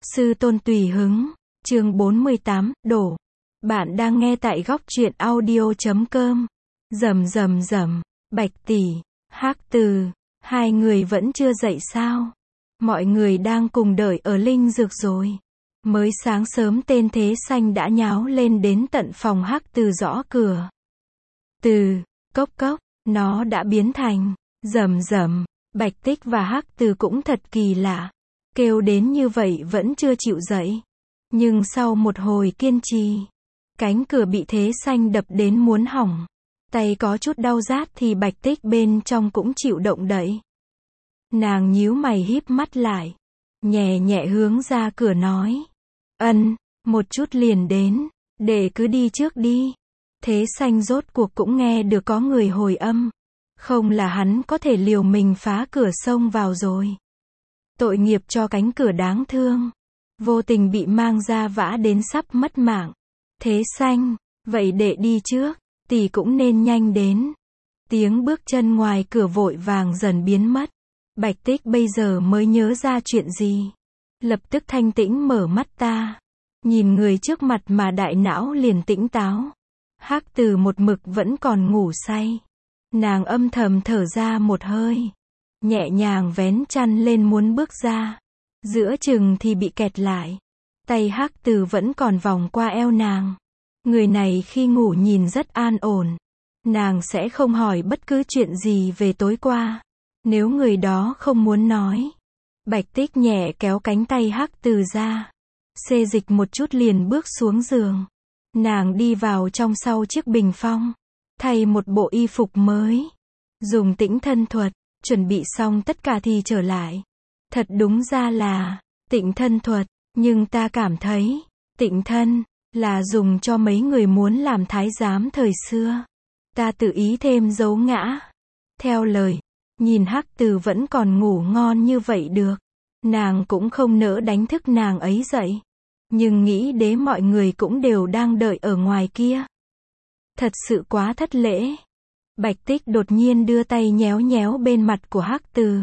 Sư tôn tùy hứng, chương 48, đổ. Bạn đang nghe tại góc truyện audio.com. Rầm rầm rầm, Bạch tỷ, Hắc Từ, hai người vẫn chưa dậy sao? Mọi người đang cùng đợi ở linh dược rồi. Mới sáng sớm tên Thế Xanh đã nháo lên đến tận phòng Hắc Từ gõ cửa. Từ, cốc cốc, nó đã biến thành, rầm rầm, Bạch Tích và Hắc Từ cũng thật kỳ lạ. Kêu đến như vậy vẫn chưa chịu dậy. Nhưng sau một hồi kiên trì, cánh cửa bị Thế Xanh đập đến muốn hỏng. Tay có chút đau rát thì Bạch Tích bên trong cũng chịu động đậy. Nàng nhíu mày híp mắt lại, nhẹ nhẹ hướng ra cửa nói. Một chút liền đến, để cứ đi trước đi. Thế Xanh rốt cuộc cũng nghe được có người hồi âm. Không là hắn có thể liều mình phá cửa xông vào rồi. Tội nghiệp cho cánh cửa đáng thương. Vô tình bị mang ra vã đến sắp mất mạng. Thế Xanh, vậy để đi trước, tỷ cũng nên nhanh đến. Tiếng bước chân ngoài cửa vội vàng dần biến mất. Bạch Tích bây giờ mới nhớ ra chuyện gì. Lập tức thanh tĩnh mở mắt ta. Nhìn người trước mặt mà đại não liền tĩnh táo. Hắc Từ một mực vẫn còn ngủ say. Nàng âm thầm thở ra một hơi. Nhẹ nhàng vén chăn lên muốn bước ra. Giữa chừng thì bị kẹt lại. Tay Hắc Từ vẫn còn vòng qua eo nàng. Người này khi ngủ nhìn rất an ổn. Nàng sẽ không hỏi bất cứ chuyện gì về tối qua. Nếu người đó không muốn nói. Bạch Tích nhẹ kéo cánh tay Hắc Từ ra. Xê dịch một chút liền bước xuống giường. Nàng đi vào trong sau chiếc bình phong. Thay một bộ y phục mới. Dùng tĩnh thân thuật. Chuẩn bị xong tất cả thì trở lại. Thật đúng ra là tịnh thân thuật, nhưng ta cảm thấy tịnh thân là dùng cho mấy người muốn làm thái giám thời xưa. Ta tự ý thêm dấu ngã. Theo lời, nhìn Hắc Từ vẫn còn ngủ ngon như vậy được. Nàng cũng không nỡ đánh thức nàng ấy dậy. Nhưng nghĩ đến mọi người cũng đều đang đợi ở ngoài kia. Thật sự quá thất lễ. Bạch Tích đột nhiên đưa tay nhéo nhéo bên mặt của Hắc Từ.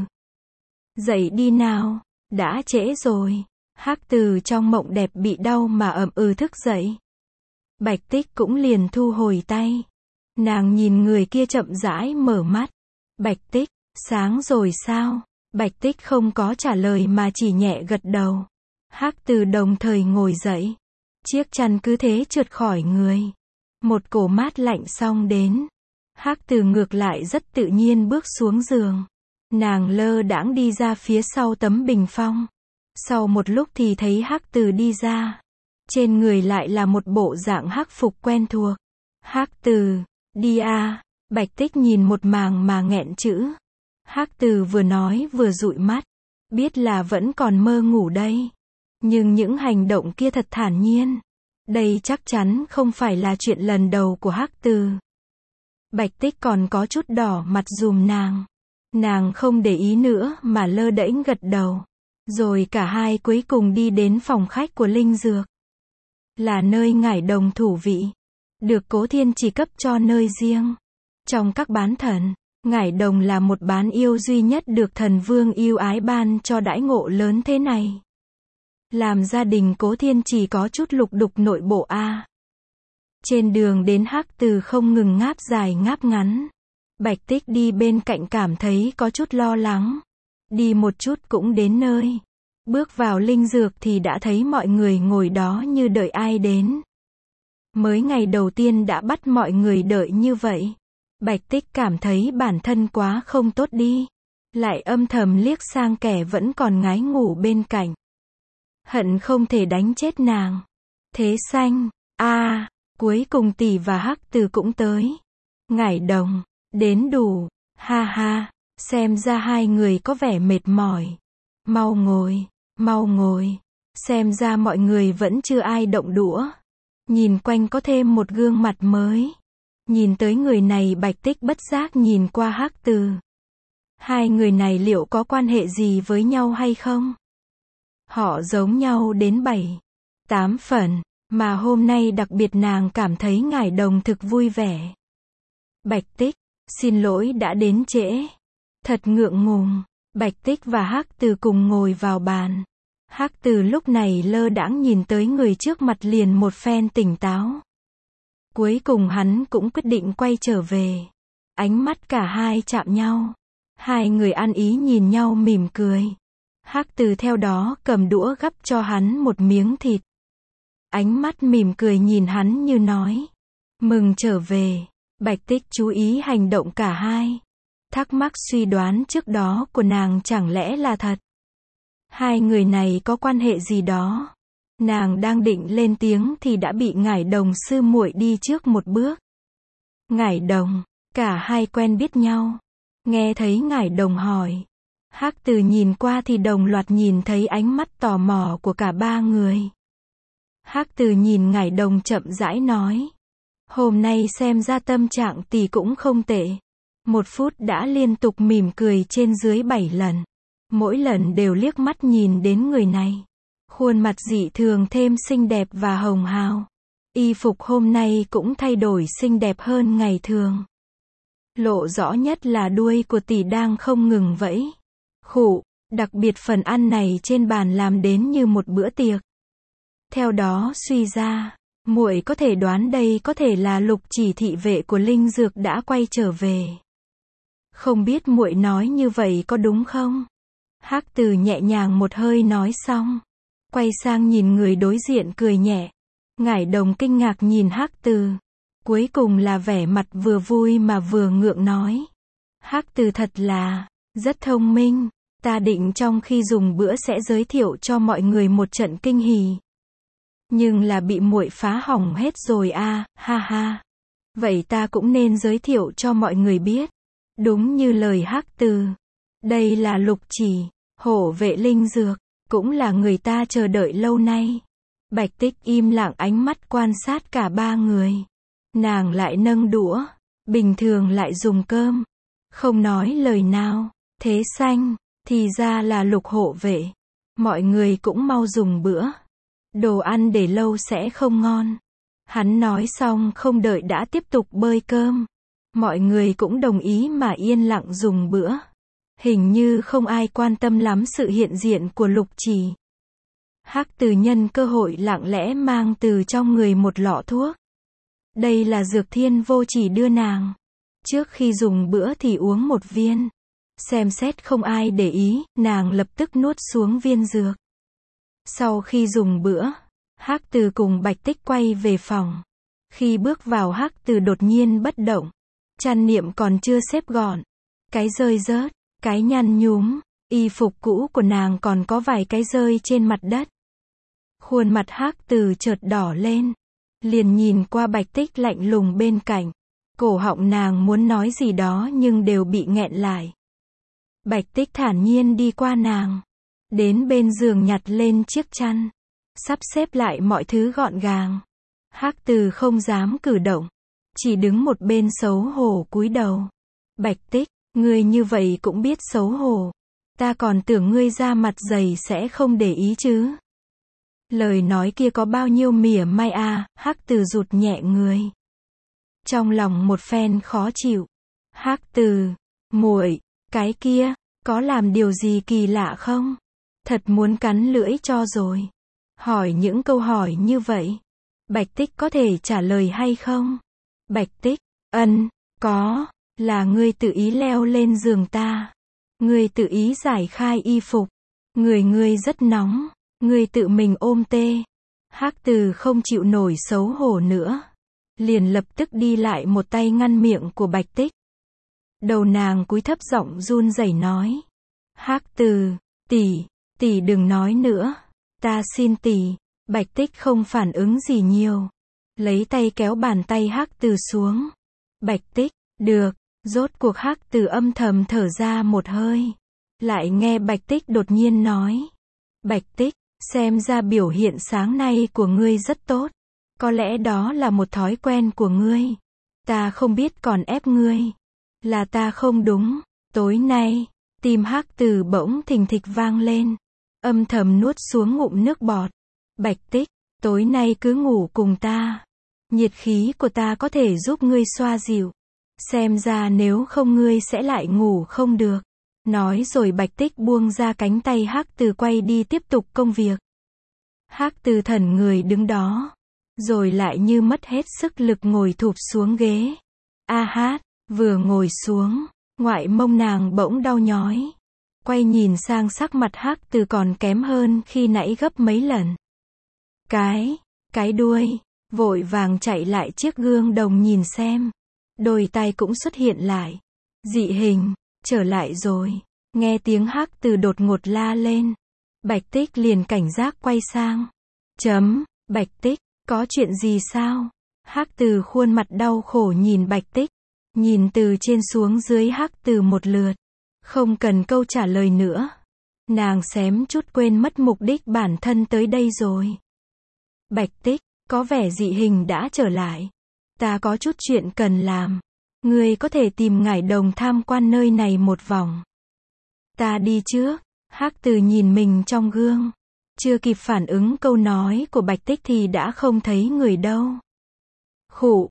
Dậy đi nào, đã trễ rồi. Hắc Từ trong mộng đẹp bị đau mà ậm thức dậy. Bạch Tích cũng liền thu hồi tay. Nàng nhìn người kia chậm rãi mở mắt. Bạch Tích, sáng rồi sao? Bạch Tích không có trả lời mà chỉ nhẹ gật đầu. Hắc Từ đồng thời ngồi dậy. Chiếc chăn cứ thế trượt khỏi người. Một cổ mát lạnh xông đến. Hắc Từ ngược lại rất tự nhiên bước xuống giường. Nàng lơ đãng đi ra phía sau tấm bình phong. Sau một lúc thì thấy Hắc Từ đi ra. Trên người lại là một bộ dạng hắc phục quen thuộc. Hắc Từ, đi à, Bạch Tích nhìn một màng mà nghẹn chữ. Hắc Từ vừa nói vừa dụi mắt. Biết là vẫn còn mơ ngủ đây. Nhưng những hành động kia thật thản nhiên. Đây chắc chắn không phải là chuyện lần đầu của Hắc Từ. Bạch Tích còn có chút đỏ mặt giùm nàng. Nàng không để ý nữa mà lơ đễnh gật đầu. Rồi cả hai cuối cùng đi đến phòng khách của linh dược. Là nơi ngải đồng thủ vị. Được Cố Thiên chỉ cấp cho nơi riêng. Trong các bán thần, ngải đồng là một bán yêu duy nhất được thần vương yêu ái ban cho đãi ngộ lớn thế này. Làm gia đình Cố Thiên chỉ có chút lục đục nội bộ a. Trên đường đến Hắc Từ không ngừng ngáp dài ngáp ngắn. Bạch Tích đi bên cạnh cảm thấy có chút lo lắng. Đi một chút cũng đến nơi. Bước vào linh dược thì đã thấy mọi người ngồi đó như đợi ai đến. Mới ngày đầu tiên đã bắt mọi người đợi như vậy. Bạch Tích cảm thấy bản thân quá không tốt đi. Lại âm thầm liếc sang kẻ vẫn còn ngái ngủ bên cạnh. Hận không thể đánh chết nàng. Thế Xanh, cuối cùng tỷ và Hắc Từ cũng tới. Ngải đồng, đến đủ, ha ha, xem ra hai người có vẻ mệt mỏi. Mau ngồi, xem ra mọi người vẫn chưa ai động đũa. Nhìn quanh có thêm một gương mặt mới. Nhìn tới người này Bạch Tích bất giác nhìn qua Hắc Từ. Hai người này liệu có quan hệ gì với nhau hay không? Họ giống nhau đến 7-8 phần. Mà hôm nay đặc biệt nàng cảm thấy ngải đồng thực vui vẻ. Bạch Tích, xin lỗi đã đến trễ. Thật ngượng ngùng. Bạch Tích và Hắc Từ cùng ngồi vào bàn. Hắc Từ lúc này lơ đãng nhìn tới người trước mặt liền một phen tỉnh táo. Cuối cùng hắn cũng quyết định quay trở về. Ánh mắt cả hai chạm nhau. Hai người ăn ý nhìn nhau mỉm cười. Hắc Từ theo đó cầm đũa gắp cho hắn một miếng thịt. Ánh mắt mỉm cười nhìn hắn như nói. Mừng trở về. Bạch Tích chú ý hành động cả hai. Thắc mắc suy đoán trước đó của nàng chẳng lẽ là thật. Hai người này có quan hệ gì đó. Nàng đang định lên tiếng thì đã bị Ngải Đồng sư muội đi trước một bước. Ngải Đồng, cả hai quen biết nhau. Nghe thấy Ngải Đồng hỏi. Hắc Từ nhìn qua thì đồng loạt nhìn thấy ánh mắt tò mò của cả ba người. Hắc Từ nhìn Ngải Đồng chậm rãi nói. Hôm nay xem ra tâm trạng tỷ cũng không tệ. 1 phút đã liên tục mỉm cười trên dưới 7 lần. Mỗi lần đều liếc mắt nhìn đến người này. Khuôn mặt dị thường thêm xinh đẹp và hồng hào. Y phục hôm nay cũng thay đổi xinh đẹp hơn ngày thường. Lộ rõ nhất là đuôi của tỷ đang không ngừng vẫy. Khụ, đặc biệt phần ăn này trên bàn làm đến như một bữa tiệc. Theo đó suy ra, muội có thể đoán đây có thể là Lục Chỉ thị vệ của Linh Dược đã quay trở về. Không biết muội nói như vậy có đúng không? Hắc Từ nhẹ nhàng một hơi nói xong, quay sang nhìn người đối diện cười nhẹ. Ngải Đồng kinh ngạc nhìn Hắc Từ, cuối cùng là vẻ mặt vừa vui mà vừa ngượng nói. Hắc Từ thật là rất thông minh, ta định trong khi dùng bữa sẽ giới thiệu cho mọi người một trận kinh hỉ. Nhưng là bị muội phá hỏng hết rồi a, ha ha. Vậy ta cũng nên giới thiệu cho mọi người biết. Đúng như lời Hắc Từ. Đây là Lục Chỉ, hộ vệ Linh Dược, cũng là người ta chờ đợi lâu nay. Bạch Tích im lặng ánh mắt quan sát cả ba người. Nàng lại nâng đũa, bình thường lại dùng cơm. Không nói lời nào, thế xanh, thì ra là Lục hộ vệ. Mọi người cũng mau dùng bữa. Đồ ăn để lâu sẽ không ngon. Hắn nói xong không đợi đã tiếp tục bơi cơm. Mọi người cũng đồng ý mà yên lặng dùng bữa. Hình như không ai quan tâm lắm sự hiện diện của Lục Chỉ. Hắc Từ nhân cơ hội lặng lẽ mang từ trong người một lọ thuốc. Đây là dược Thiên Vô Chỉ đưa nàng. Trước khi dùng bữa thì uống một viên. Xem xét không ai để ý, nàng lập tức nuốt xuống viên dược. Sau khi dùng bữa, Hắc Từ cùng Bạch Tích quay về phòng. Khi bước vào Hắc Từ đột nhiên bất động. Chăn niệm còn chưa xếp gọn. Cái rơi rớt, cái nhăn nhúm, y phục cũ của nàng còn có vài cái rơi trên mặt đất. Khuôn mặt Hắc Từ chợt đỏ lên. Liền nhìn qua Bạch Tích lạnh lùng bên cạnh. Cổ họng nàng muốn nói gì đó nhưng đều bị nghẹn lại. Bạch Tích thản nhiên đi qua nàng. Đến bên giường nhặt lên chiếc chăn. Sắp xếp lại mọi thứ gọn gàng. Hắc Từ không dám cử động. Chỉ đứng một bên xấu hổ cúi đầu. Bạch Tích, ngươi như vậy cũng biết xấu hổ. Ta còn tưởng ngươi da mặt dày sẽ không để ý chứ. Lời nói kia có bao nhiêu mỉa mai à, Hắc Từ rụt nhẹ người. Trong lòng một phen khó chịu. Hắc Từ, muội, cái kia, có làm điều gì kỳ lạ không? Thật muốn cắn lưỡi cho rồi. Hỏi những câu hỏi như vậy. Bạch Tích có thể trả lời hay không? Bạch Tích, có, là ngươi tự ý leo lên giường ta. Ngươi tự ý giải khai y phục. Người ngươi rất nóng. Ngươi tự mình ôm tê. Hắc Từ không chịu nổi xấu hổ nữa. Liền lập tức đi lại một tay ngăn miệng của Bạch Tích. Đầu nàng cúi thấp giọng run rẩy nói. Hắc Từ, tỷ đừng nói nữa. Ta xin tỷ. Bạch Tích không phản ứng gì nhiều. Lấy tay kéo bàn tay Hắc Từ xuống. Bạch Tích, được. Rốt cuộc Hắc Từ âm thầm thở ra một hơi. Lại nghe Bạch Tích đột nhiên nói. Bạch Tích, xem ra biểu hiện sáng nay của ngươi rất tốt. Có lẽ đó là một thói quen của ngươi. Ta không biết còn ép ngươi. Là ta không đúng. Tối nay, tim Hắc Từ bỗng thình thịch vang lên. Âm thầm nuốt xuống ngụm nước bọt. Bạch Tích, tối nay cứ ngủ cùng ta. Nhiệt khí của ta có thể giúp ngươi xoa dịu. Xem ra nếu không ngươi sẽ lại ngủ không được. Nói rồi Bạch Tích buông ra cánh tay Hắc Từ quay đi tiếp tục công việc. Hắc Từ thẫn người đứng đó, rồi lại như mất hết sức lực ngồi thụp xuống ghế. A hát, vừa ngồi xuống, ngoại mông nàng bỗng đau nhói. Quay nhìn sang sắc mặt Hắc Từ còn kém hơn khi nãy gấp mấy lần. Cái đuôi, vội vàng chạy lại chiếc gương đồng nhìn xem. Đôi tay cũng xuất hiện lại. Dị hình, trở lại rồi. Nghe tiếng Hắc Từ đột ngột la lên. Bạch Tích liền cảnh giác quay sang. Bạch Tích, có chuyện gì sao? Hắc Từ khuôn mặt đau khổ nhìn Bạch Tích. Nhìn từ trên xuống dưới Hắc Từ một lượt. Không cần câu trả lời nữa. Nàng xém chút quên mất mục đích bản thân tới đây rồi. Bạch Tích, có vẻ dị hình đã trở lại. Ta có chút chuyện cần làm. Ngươi có thể tìm Ngải Đồng tham quan nơi này một vòng. Ta đi trước. Hắc Từ nhìn mình trong gương. Chưa kịp phản ứng câu nói của Bạch Tích thì đã không thấy người đâu. Khụ,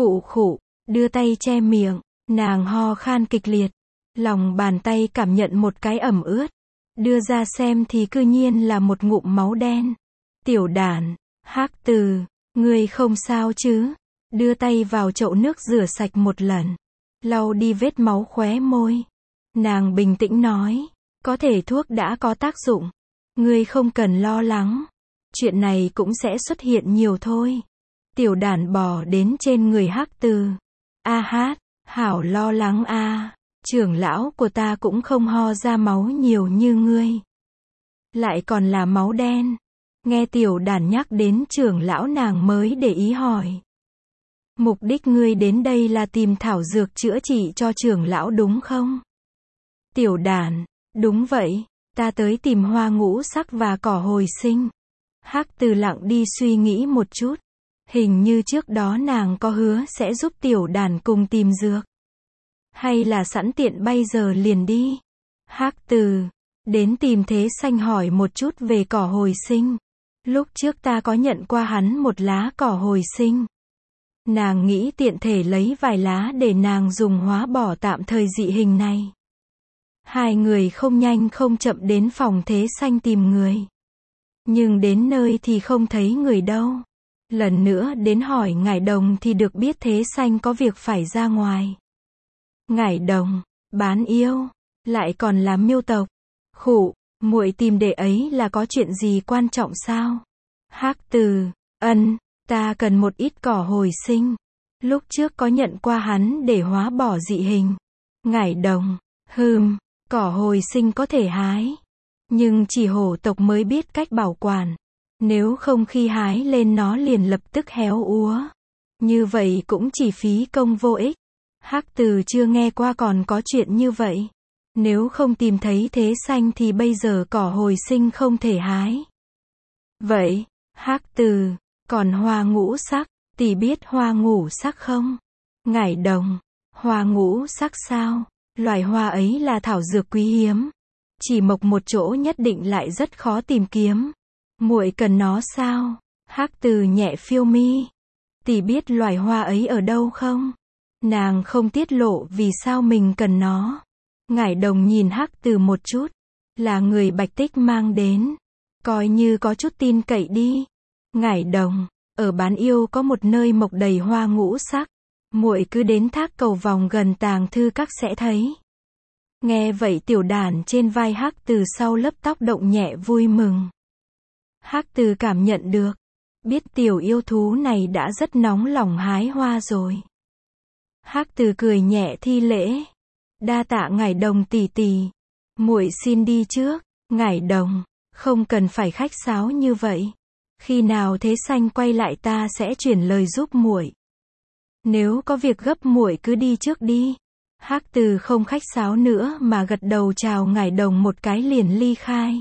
đưa tay che miệng. Nàng ho khan kịch liệt. Lòng bàn tay cảm nhận một cái ẩm ướt. Đưa ra xem thì cư nhiên là một ngụm máu đen. Tiểu đản, Hắc Từ, ngươi không sao chứ? Đưa tay vào chậu nước rửa sạch một lần. Lau đi vết máu khóe môi. Nàng bình tĩnh nói. Có thể thuốc đã có tác dụng. Ngươi không cần lo lắng. Chuyện này cũng sẽ xuất hiện nhiều thôi. Tiểu đản bò đến trên người Hắc Từ. A hát, hảo lo lắng a. Trưởng lão của ta cũng không ho ra máu nhiều như ngươi. Lại còn là máu đen. Nghe tiểu đản nhắc đến trưởng lão nàng mới để ý hỏi. Mục đích ngươi đến đây là tìm thảo dược chữa trị cho trưởng lão đúng không? Tiểu đản, đúng vậy, ta tới tìm hoa ngũ sắc và cỏ hồi sinh. Hắc Từ lặng đi suy nghĩ một chút. Hình như trước đó nàng có hứa sẽ giúp tiểu đản cùng tìm dược. Hay là sẵn tiện bây giờ liền đi. Hắc Từ, đến tìm Thế Xanh hỏi một chút về cỏ hồi sinh. Lúc trước ta có nhận qua hắn một lá cỏ hồi sinh. Nàng nghĩ tiện thể lấy vài lá để nàng dùng hóa bỏ tạm thời dị hình này. Hai người không nhanh không chậm đến phòng Thế Xanh tìm người. Nhưng đến nơi thì không thấy người đâu. Lần nữa đến hỏi Ngải Đồng thì được biết Thế Xanh có việc phải ra ngoài. Ngải Đồng, bán yêu, lại còn là miêu tộc. Khụ, muội tìm đệ ấy là có chuyện gì quan trọng sao? Hắc Từ, ta cần một ít cỏ hồi sinh. Lúc trước có nhận qua hắn để hóa bỏ dị hình. Ngải Đồng, cỏ hồi sinh có thể hái. Nhưng chỉ hổ tộc mới biết cách bảo quản. Nếu không khi hái lên nó liền lập tức héo úa. Như vậy cũng chỉ phí công vô ích. Hắc Từ chưa nghe qua còn có chuyện như vậy. Nếu không tìm thấy Thế Xanh thì bây giờ cỏ hồi sinh không thể hái. Vậy, Hắc Từ, còn hoa ngũ sắc, tỷ biết hoa ngũ sắc không? Ngải Đồng, hoa ngũ sắc sao? Loài hoa ấy là thảo dược quý hiếm. Chỉ mọc một chỗ nhất định lại rất khó tìm kiếm. Muội cần nó sao? Hắc Từ nhẹ phiêu mi. Tỷ biết loài hoa ấy ở đâu không? Nàng không tiết lộ vì sao mình cần nó. Ngải Đồng nhìn Hắc Từ một chút. Là người Bạch Tích mang đến. Coi như có chút tin cậy đi. Ngải Đồng, ở bán yêu có một nơi mọc đầy hoa ngũ sắc. Muội cứ đến thác cầu vòng gần tàng thư các sẽ thấy. Nghe vậy tiểu đản trên vai Hắc Từ sau lớp tóc động nhẹ vui mừng. Hắc Từ cảm nhận được. Biết tiểu yêu thú này đã rất nóng lòng hái hoa rồi. Hắc Từ cười nhẹ thi lễ. Đa tạ Ngải Đồng tỷ tỷ. Muội xin đi trước. Ngải Đồng, không cần phải khách sáo như vậy. Khi nào Thế Xanh quay lại ta sẽ chuyển lời giúp muội. Nếu có việc gấp muội cứ đi trước đi. Hắc Từ không khách sáo nữa mà gật đầu chào Ngải Đồng một cái liền ly khai.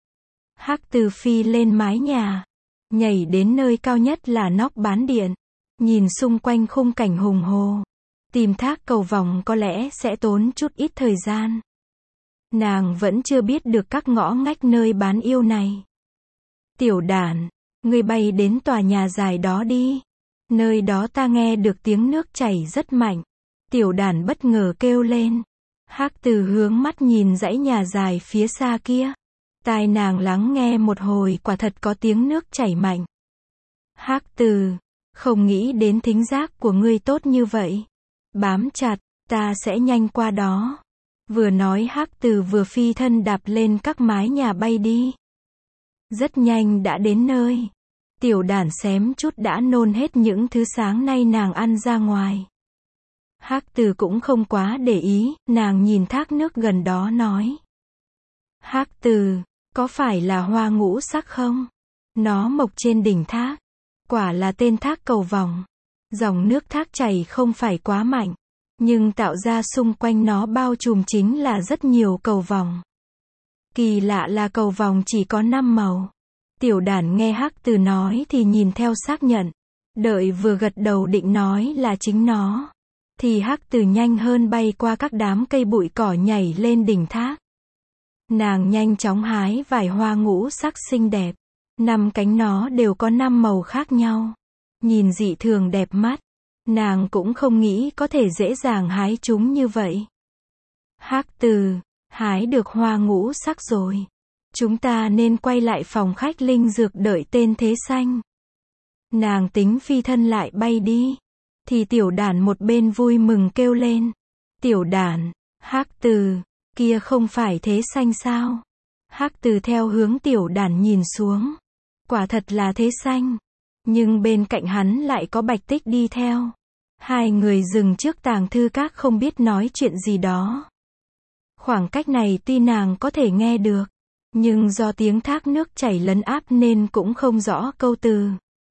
Hắc Từ phi lên mái nhà, nhảy đến nơi cao nhất là nóc bán điện, nhìn xung quanh khung cảnh hùng hồ. Tìm thác cầu vòng có lẽ sẽ tốn chút ít thời gian. Nàng vẫn chưa biết được các ngõ ngách nơi bán yêu này. Tiểu đản, ngươi bay đến tòa nhà dài đó đi. Nơi đó ta nghe được tiếng nước chảy rất mạnh. Tiểu đản bất ngờ kêu lên. Hắc Từ hướng mắt nhìn dãy nhà dài phía xa kia. Tai nàng lắng nghe một hồi, quả thật có tiếng nước chảy mạnh. Hắc Từ, không nghĩ đến thính giác của ngươi tốt như vậy. Bám chặt, ta sẽ nhanh qua đó. Vừa nói Hắc Từ vừa phi thân đạp lên các mái nhà bay đi. Rất nhanh đã đến nơi. Tiểu Đản xém chút đã nôn hết những thứ sáng nay nàng ăn ra ngoài. Hắc Từ cũng không quá để ý, nàng nhìn thác nước gần đó nói. Hắc Từ, có phải là hoa ngũ sắc không? Nó mọc trên đỉnh thác. Quả là tên thác cầu vòng. Dòng nước thác chảy không phải quá mạnh, nhưng tạo ra xung quanh nó bao trùm chính là rất nhiều cầu vòng. Kỳ lạ là cầu vòng chỉ có 5 màu. Tiểu Đản nghe Hắc Từ nói thì nhìn theo xác nhận. Đợi vừa gật đầu định nói là chính nó, thì Hắc Từ nhanh hơn bay qua các đám cây bụi cỏ nhảy lên đỉnh thác. Nàng nhanh chóng hái vài hoa ngũ sắc xinh đẹp. 5 cánh nó đều có 5 màu khác nhau. Nhìn dị thường đẹp mắt. Nàng cũng không nghĩ có thể dễ dàng hái chúng như vậy. Hắc Từ, hái được hoa ngũ sắc rồi. Chúng ta nên quay lại phòng khách linh dược đợi tên Thế Xanh. Nàng tính phi thân lại bay đi. Thì Tiểu Đản một bên vui mừng kêu lên. Tiểu Đản, Hắc Từ, kia không phải Thế Xanh sao? Hắc Từ theo hướng Tiểu Đản nhìn xuống. Quả thật là Thế Xanh. Nhưng bên cạnh hắn lại có Bạch Tích đi theo. Hai người dừng trước tàng thư các không biết nói chuyện gì đó. Khoảng cách này tuy nàng có thể nghe được, nhưng do tiếng thác nước chảy lấn áp nên cũng không rõ câu từ.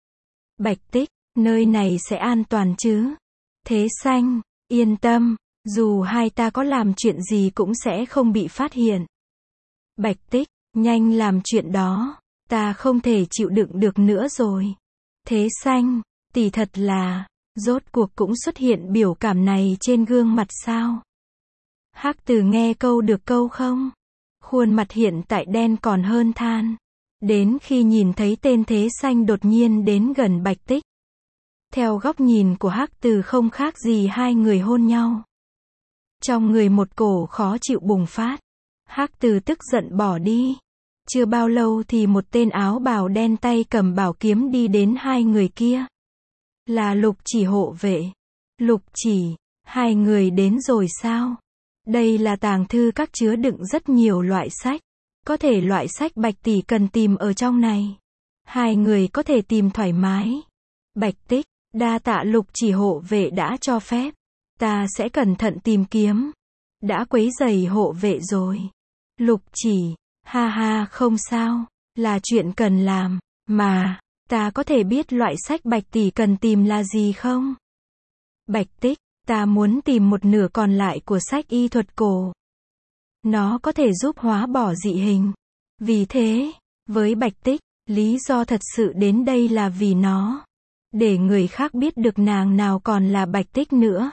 Bạch Tích, nơi này sẽ an toàn chứ? Thế Xanh, yên tâm, dù hai ta có làm chuyện gì cũng sẽ không bị phát hiện. Bạch Tích, nhanh làm chuyện đó, ta không thể chịu đựng được nữa rồi. Thế Xanh, tỷ thật là, rốt cuộc cũng xuất hiện biểu cảm này trên gương mặt sao? Hắc Từ nghe câu được câu không? Khuôn mặt hiện tại đen còn hơn than. Đến khi nhìn thấy tên Thế Xanh đột nhiên đến gần Bạch Tích. Theo góc nhìn của Hắc Từ không khác gì hai người hôn nhau. Trong người một cổ khó chịu bùng phát. Hắc Từ tức giận bỏ đi. Chưa bao lâu thì một tên áo bào đen tay cầm bảo kiếm đi đến hai người kia. Là Lục Chỉ hộ vệ. Lục Chỉ, hai người đến rồi sao? Đây là tàng thư các chứa đựng rất nhiều loại sách. Có thể loại sách Bạch tỷ cần tìm ở trong này. Hai người có thể tìm thoải mái. Bạch Tích, đa tạ Lục Chỉ hộ vệ đã cho phép. Ta sẽ cẩn thận tìm kiếm. Đã quấy rầy hộ vệ rồi. Lục Chỉ, ha ha không sao. Là chuyện cần làm. Mà, ta có thể biết loại sách Bạch tỷ cần tìm là gì không? Bạch Tích, ta muốn tìm một nửa còn lại của sách y thuật cổ. Nó có thể giúp hóa bỏ dị hình. Vì thế, với Bạch Tích, lý do thật sự đến đây là vì nó. Để người khác biết được nàng nào còn là Bạch Tích nữa.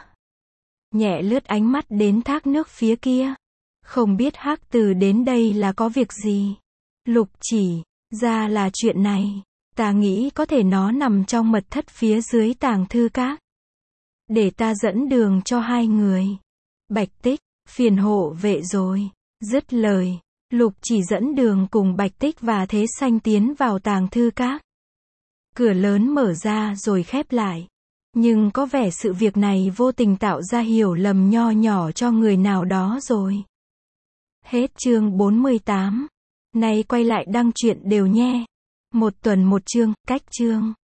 Nhẹ lướt ánh mắt đến thác nước phía kia. Không biết Hắc Từ đến đây là có việc gì. Lục Chỉ, ra là chuyện này. Ta nghĩ có thể nó nằm trong mật thất phía dưới tàng thư các. Để ta dẫn đường cho hai người. Bạch Tích, phiền hộ vệ rồi. Dứt lời, Lục Chỉ dẫn đường cùng Bạch Tích và Thế Xanh tiến vào tàng thư các. Cửa lớn mở ra rồi khép lại. Nhưng có vẻ sự việc này vô tình tạo ra hiểu lầm nho nhỏ cho người nào đó rồi. Hết chương 48. Nay quay lại đăng truyện đều nhé. Một tuần một chương, cách chương.